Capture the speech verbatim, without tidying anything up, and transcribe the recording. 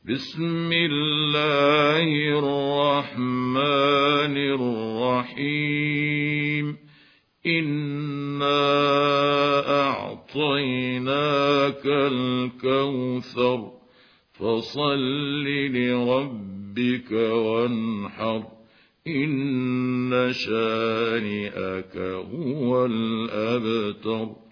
بسم الله الرحمن الرحيم إنا أعطيناك الكوثر فصل لربك وانحر إن شانئك هو الأبتر